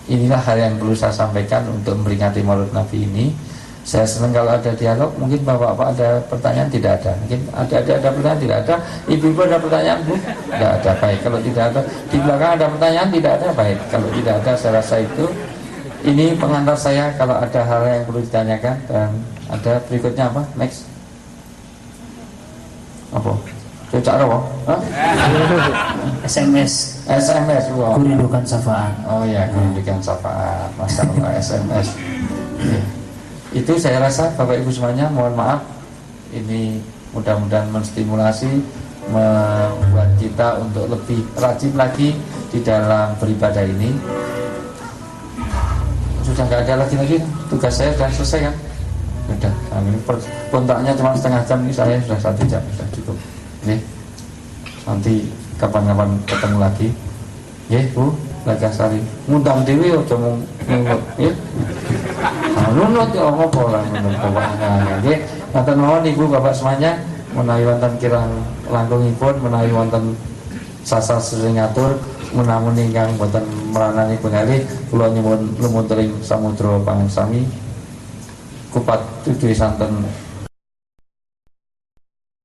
inilah hal yang perlu saya sampaikan untuk memperingati Maulid Nabi ini. Saya senang kalau ada dialog. Mungkin bapak-bapak ada pertanyaan, tidak ada. Mungkin ada pertanyaan, tidak ada. Ibu-ibu ada pertanyaan, Bu? Tidak ada. Baik, kalau tidak ada. Di belakang ada pertanyaan, tidak ada. Baik, kalau tidak ada, saya rasa itu ini pengantar saya kalau ada hal yang perlu ditanyakan. Dan ada berikutnya apa? Next. Apa? Cocok apa? SMS. Wow. Kurindukan syafaat. Oh ya, kurindukan syafaat. Masya Allah, SMS. Itu saya rasa Bapak Ibu semuanya, mohon maaf, ini mudah-mudahan menstimulasi, membuat kita untuk lebih rajin lagi di dalam beribadah ini. Sudah nggak ada lagi tugas saya sudah selesai kan? Sudah, ini kontaknya cuma setengah jam, ini saya sudah 1 jam, sudah cukup. Nih, nanti kapan-kapan ketemu lagi. Ya Bu, Lagasari, ngundang dewi aja mau nunut, ya. Nunut ya apa lah nunut bapaknya. Nggih, ngaten mawon Ibu Bapak semuanya, menawi wonten kirang langkungipun, menawi wonten sasar sering ngatur, menamun ingkang boten meranani pengalih, kula nyuwun lumunturing samudra pangersami. Kupat tujuh santen